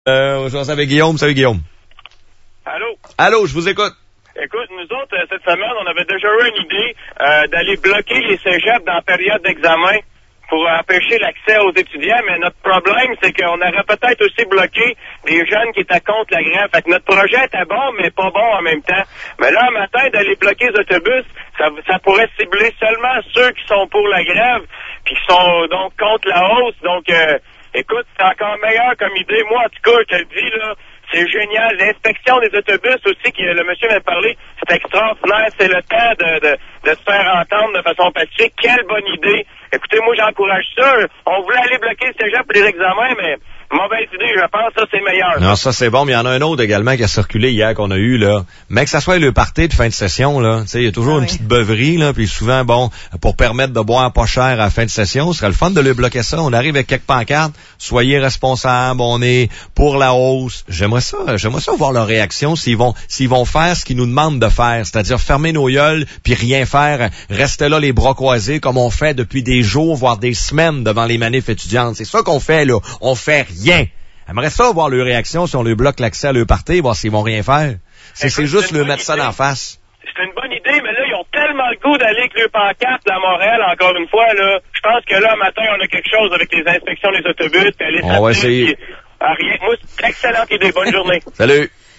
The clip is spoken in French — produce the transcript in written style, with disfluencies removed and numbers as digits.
Je vais avec Guillaume. Salut, Guillaume. Allô? Allô, je vous écoute. Écoute, nous autres, cette semaine, on avait déjà eu une idée d'aller bloquer les cégeps dans la période d'examen pour empêcher l'accès aux étudiants, mais notre problème, c'est qu'on aurait peut-être aussi bloqué des jeunes qui étaient contre la grève. Fait que notre projet était bon, mais pas bon en même temps. Mais là, un matin, d'aller bloquer les autobus, ça pourrait cibler seulement ceux qui sont pour la grève, puis qui sont donc contre la hausse. Donc, écoute, c'est encore meilleur comme idée. Moi, en tout cas, je te le dis, là, c'est génial. L'inspection des autobus aussi, le monsieur vient de parler, c'est extraordinaire. C'est le temps de se faire entendre de façon pacifique. Quelle bonne idée. Écoutez, moi, j'encourage ça. On voulait aller bloquer le cégep pour les examens, mais mauvaise idée, je pense. Ça, c'est meilleur. Non, ça, c'est bon. Mais il y en a un autre également qui a circulé hier qu'on a eu, là. Mais que ça soit le party de fin de session, là. Tu sais, il y a toujours une petite beuverie, là. Puis souvent, bon, pour permettre de boire pas cher à la fin de session, ce serait le fun de le bloquer ça. On arrive avec quelques pancartes. Soyez responsables. On est pour la hausse. J'aimerais ça voir leur réaction s'ils vont faire ce qu'ils nous demandent de faire. C'est-à-dire fermer nos gueules puis rien faire. Rester là les bras croisés comme on fait depuis des jours, voire des semaines devant les manifs étudiantes. C'est ça qu'on fait, là. On fait rien. J'aimerais ça voir leur réaction si on leur bloque l'accès à leur party, voir s'ils vont rien faire. C'est juste leur mettre ça d'en face. C'est une bonne idée, mais là, ils ont tellement le goût d'aller avec le pancarte à Montréal, encore une fois, là. Je pense que là, matin, on a quelque chose avec les inspections des autobus, puis aller On va essayer. Rien. Moi, c'est une excellente idée. Bonne journée. Salut.